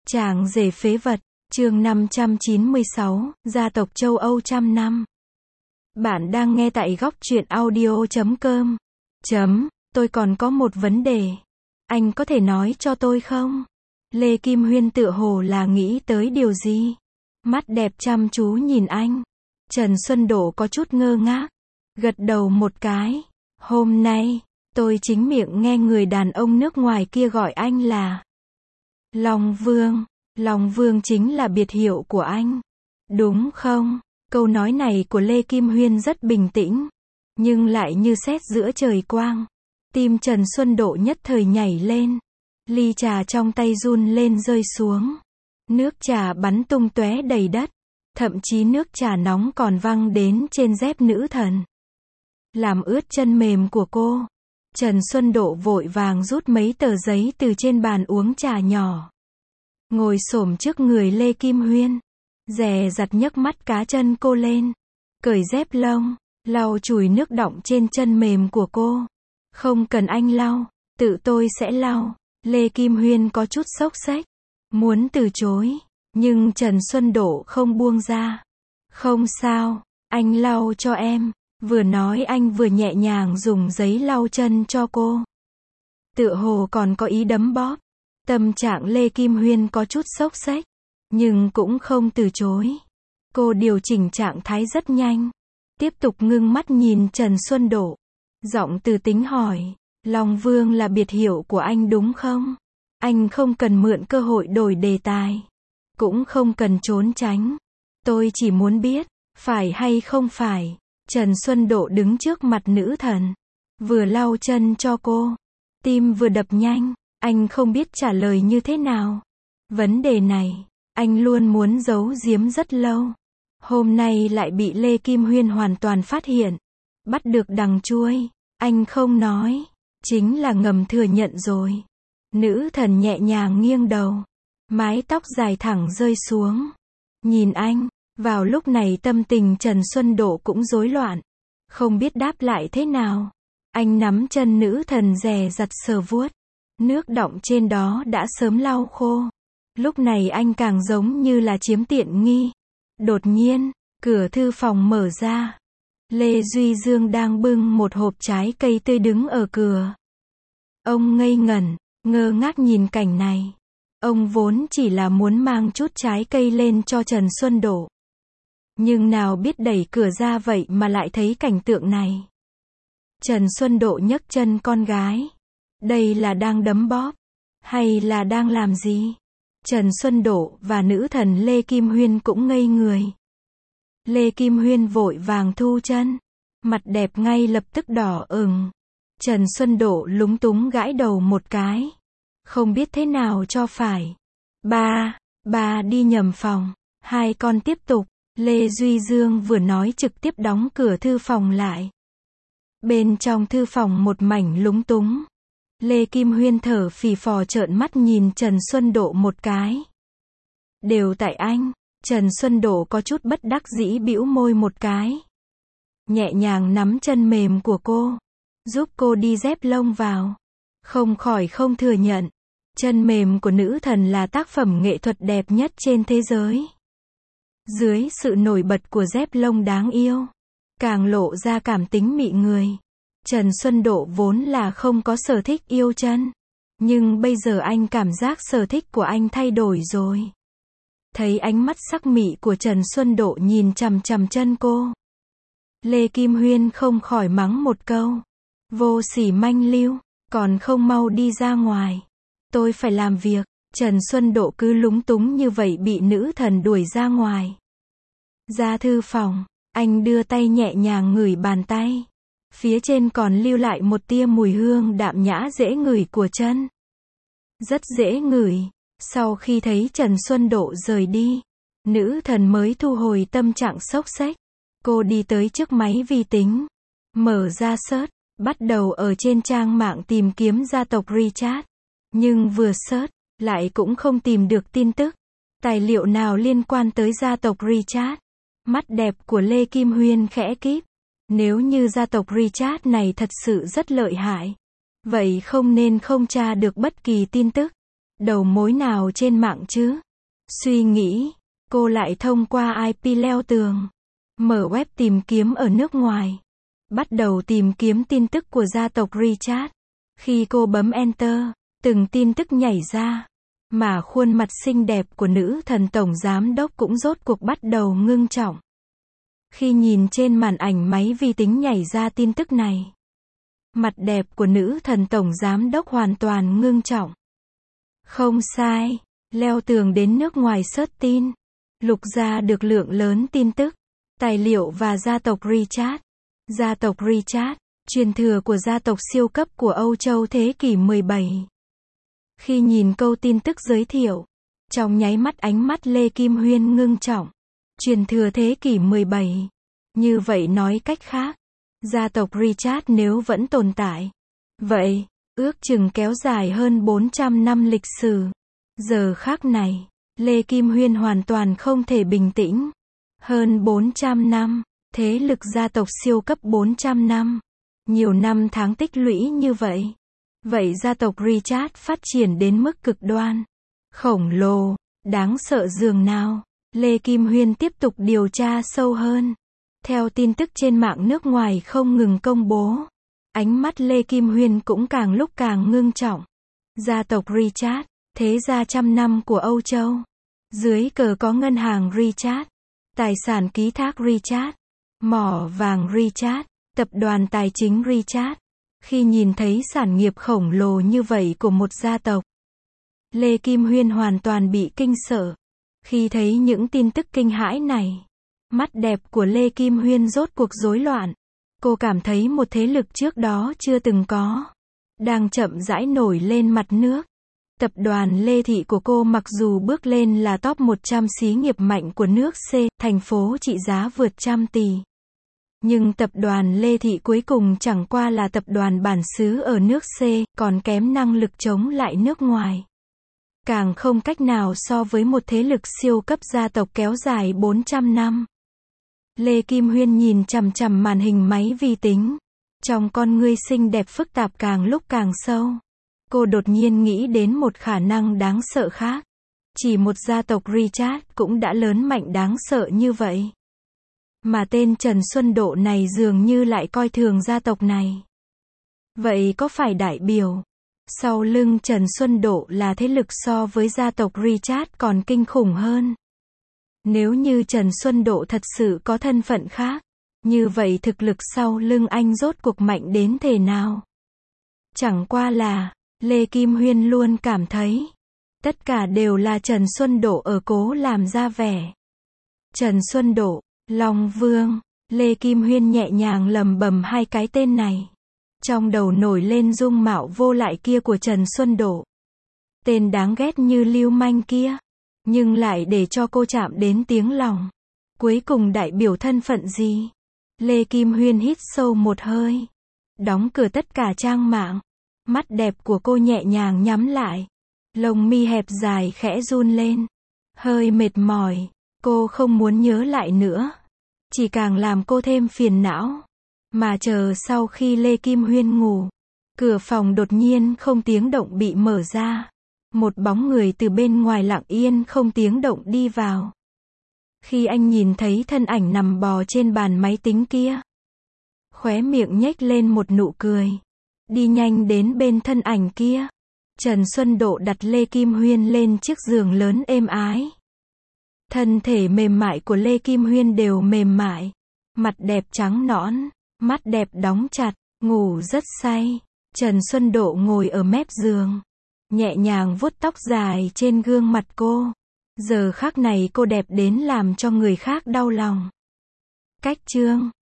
Chàng rể phế vật, chương 596, gia tộc châu Âu trăm năm. Bạn đang nghe tại góc truyện audio.com. Tôi còn có một vấn đề. Anh có thể nói cho tôi không? Lê Kim Huyên tựa hồ là nghĩ tới điều gì? Mắt đẹp chăm chú nhìn anh. Trần Xuân Đỗ có chút ngơ ngác. Gật đầu một cái. Hôm nay, tôi chính miệng nghe người đàn ông nước ngoài kia gọi anh là Long Vương. Long Vương chính là biệt hiệu của anh. Đúng không? Câu nói này của Lê Kim Huyên rất bình tĩnh, nhưng lại như sét giữa trời quang. Tim Trần Xuân Đỗ nhất thời nhảy lên. Ly trà trong tay run lên rơi xuống. Nước trà bắn tung tóe đầy đất. Thậm chí nước trà nóng còn văng đến trên dép nữ thần, làm ướt chân mềm của cô. Trần Xuân Đỗ vội vàng rút mấy tờ giấy từ trên bàn uống trà nhỏ. Ngồi xổm trước người Lê Kim Huyên. Dè dặt nhấc mắt cá chân cô lên. Cởi dép lông, lau chùi nước đọng trên chân mềm của cô. Không cần anh lau, tự tôi sẽ lau. Lê Kim Huyên có chút xốc xếch, muốn từ chối, nhưng Trần Xuân Đỗ không buông ra. Không sao, anh lau cho em. Vừa nói anh vừa nhẹ nhàng dùng giấy lau chân cho cô. Tựa hồ còn có ý đấm bóp. Tâm trạng Lê Kim Huyên có chút xốc xếch, nhưng cũng không từ chối. Cô điều chỉnh trạng thái rất nhanh. Tiếp tục ngưng mắt nhìn Trần Xuân Đỗ. Giọng từ tính hỏi, Long Vương là biệt hiệu của anh đúng không? Anh không cần mượn cơ hội đổi đề tài, cũng không cần trốn tránh. Tôi chỉ muốn biết, phải hay không phải. Trần Xuân Đỗ đứng trước mặt nữ thần, vừa lau chân cho cô, tim vừa đập nhanh. Anh không biết trả lời như thế nào. Vấn đề này, anh luôn muốn giấu giếm rất lâu. Hôm nay lại bị Lê Kim Huyên hoàn toàn phát hiện. Bắt được đằng chuôi. Anh không nói, chính là ngầm thừa nhận rồi. Nữ thần nhẹ nhàng nghiêng đầu. Mái tóc dài thẳng rơi xuống. Nhìn anh, vào lúc này tâm tình Trần Xuân Đỗ cũng rối loạn. Không biết đáp lại thế nào. Anh nắm chân nữ thần dè dặt sờ vuốt. Nước đọng trên đó đã sớm lau khô. Lúc này anh càng giống như là chiếm tiện nghi. Đột nhiên, cửa thư phòng mở ra. Lê Duy Dương đang bưng một hộp trái cây tươi đứng ở cửa. Ông ngây ngẩn, ngơ ngác nhìn cảnh này. Ông vốn chỉ là muốn mang chút trái cây lên cho Trần Xuân Đỗ. Nhưng nào biết đẩy cửa ra vậy mà lại thấy cảnh tượng này. Trần Xuân Đỗ nhấc chân con gái. Đây là đang đấm bóp, hay là đang làm gì? Trần Xuân Đỗ và nữ thần Lê Kim Huyên cũng ngây người. Lê Kim Huyên vội vàng thu chân, mặt đẹp ngay lập tức đỏ ửng. Trần Xuân Đỗ lúng túng gãi đầu một cái, không biết thế nào cho phải. Bà đi nhầm phòng. Hai con tiếp tục. Lê Duy Dương vừa nói trực tiếp đóng cửa thư phòng lại. Bên trong thư phòng một mảnh lúng túng. Lê Kim Huyên thở phì phò trợn mắt nhìn Trần Xuân Đỗ một cái. Đều tại anh. Trần Xuân Đỗ có chút bất đắc dĩ bĩu môi một cái. Nhẹ nhàng nắm chân mềm của cô, giúp cô đi dép lông vào. Không khỏi không thừa nhận, chân mềm của nữ thần là tác phẩm nghệ thuật đẹp nhất trên thế giới. Dưới sự nổi bật của dép lông đáng yêu, càng lộ ra cảm tính mị người. Trần Xuân Đỗ vốn là không có sở thích yêu chân, nhưng bây giờ anh cảm giác sở thích của anh thay đổi rồi. Thấy ánh mắt sắc mị của Trần Xuân Đỗ nhìn chằm chằm chân cô, Lê Kim Huyên không khỏi mắng một câu. Vô sỉ manh lưu, còn không mau đi ra ngoài. Tôi phải làm việc. Trần Xuân Đỗ cứ lúng túng như vậy bị nữ thần đuổi ra ngoài. Ra thư phòng, anh đưa tay nhẹ nhàng ngửi bàn tay. Phía trên còn lưu lại một tia mùi hương đạm nhã dễ ngửi của chân. Rất dễ ngửi. Sau khi thấy Trần Xuân Đỗ rời đi, nữ thần mới thu hồi tâm trạng xốc xếch. Cô đi tới trước máy vi tính, mở ra search, bắt đầu ở trên trang mạng tìm kiếm gia tộc Richard. Nhưng vừa search, lại cũng không tìm được tin tức, tài liệu nào liên quan tới gia tộc Richard. Mắt đẹp của Lê Kim Huyên khẽ kíp. Nếu như gia tộc Richard này thật sự rất lợi hại, vậy không nên không tra được bất kỳ tin tức. Đầu mối nào trên mạng chứ? Suy nghĩ, cô lại thông qua IP leo tường. Mở web tìm kiếm ở nước ngoài. Bắt đầu tìm kiếm tin tức của gia tộc Richard. Khi cô bấm Enter, từng tin tức nhảy ra. Mà khuôn mặt xinh đẹp của nữ thần tổng giám đốc cũng rốt cuộc bắt đầu ngưng trọng. Khi nhìn trên màn ảnh máy vi tính nhảy ra tin tức này, mặt đẹp của nữ thần tổng giám đốc hoàn toàn ngưng trọng. Không sai, leo tường đến nước ngoài search tin, lục ra được lượng lớn tin tức, tài liệu và gia tộc Richard. Gia tộc Richard, truyền thừa của gia tộc siêu cấp của Âu Châu thế kỷ 17. Khi nhìn câu tin tức giới thiệu, trong nháy mắt ánh mắt Lê Kim Huyên ngưng trọng. Truyền thừa thế kỷ 17. Như vậy nói cách khác, gia tộc Richard nếu vẫn tồn tại, vậy, ước chừng kéo dài hơn 400 năm lịch sử. Giờ khắc này, Lê Kim Huyên hoàn toàn không thể bình tĩnh. Hơn 400 năm, thế lực gia tộc siêu cấp 400 năm. Nhiều năm tháng tích lũy như vậy. Vậy gia tộc Richard phát triển đến mức cực đoan, khổng lồ, đáng sợ dường nào? Lê Kim Huyên tiếp tục điều tra sâu hơn. Theo tin tức trên mạng nước ngoài không ngừng công bố, ánh mắt Lê Kim Huyên cũng càng lúc càng ngưng trọng. Gia tộc Richard, thế gia trăm năm của Âu Châu. Dưới cờ có ngân hàng Richard, tài sản ký thác Richard, mỏ vàng Richard, tập đoàn tài chính Richard. Khi nhìn thấy sản nghiệp khổng lồ như vậy của một gia tộc, Lê Kim Huyên hoàn toàn bị kinh sợ. Khi thấy những tin tức kinh hãi này, mắt đẹp của Lê Kim Huyên rốt cuộc rối loạn. Cô cảm thấy một thế lực trước đó chưa từng có, đang chậm rãi nổi lên mặt nước. Tập đoàn Lê Thị của cô mặc dù bước lên là top 100 xí nghiệp mạnh của nước C, thành phố trị giá vượt 100 tỷ. Nhưng tập đoàn Lê Thị cuối cùng chẳng qua là tập đoàn bản xứ ở nước C, còn kém năng lực chống lại nước ngoài. Càng không cách nào so với một thế lực siêu cấp gia tộc kéo dài 400 năm. Lê Kim Huyên nhìn chằm chằm màn hình máy vi tính. Trong con ngươi xinh đẹp phức tạp càng lúc càng sâu. Cô đột nhiên nghĩ đến một khả năng đáng sợ khác. Chỉ một gia tộc Richard cũng đã lớn mạnh đáng sợ như vậy. Mà tên Trần Xuân Độ này dường như lại coi thường gia tộc này. Vậy có phải đại biểu sau lưng Trần Xuân Độ là thế lực so với gia tộc Richard còn kinh khủng hơn? Nếu như Trần Xuân Độ thật sự có thân phận khác, như vậy thực lực sau lưng anh rốt cuộc mạnh đến thế nào? Chẳng qua là, Lê Kim Huyên luôn cảm thấy, tất cả đều là Trần Xuân Độ ở cố làm ra vẻ. Trần Xuân Độ, Long Vương, Lê Kim Huyên nhẹ nhàng lầm bầm hai cái tên này. Trong đầu nổi lên dung mạo vô lại kia của Trần Xuân Độ. Tên đáng ghét như lưu manh kia. Nhưng lại để cho cô chạm đến tiếng lòng. Cuối cùng đại biểu thân phận gì? Lê Kim Huyên hít sâu một hơi. Đóng cửa tất cả trang mạng. Mắt đẹp của cô nhẹ nhàng nhắm lại. Lông mi hẹp dài khẽ run lên. Hơi mệt mỏi. Cô không muốn nhớ lại nữa. Chỉ càng làm cô thêm phiền não. Mà chờ sau khi Lê Kim Huyên ngủ, cửa phòng đột nhiên không tiếng động bị mở ra. Một bóng người từ bên ngoài lặng yên không tiếng động đi vào. Khi anh nhìn thấy thân ảnh nằm bò trên bàn máy tính kia, khóe miệng nhếch lên một nụ cười. Đi nhanh đến bên thân ảnh kia. Trần Xuân Độ đặt Lê Kim Huyên lên chiếc giường lớn êm ái. Thân thể mềm mại của Lê Kim Huyên đều mềm mại. Mặt đẹp trắng nõn, mắt đẹp đóng chặt, ngủ rất say. Trần Xuân Độ ngồi ở mép giường, nhẹ nhàng vuốt tóc dài trên gương mặt cô. Giờ khắc này cô đẹp đến làm cho người khác đau lòng. Cách chương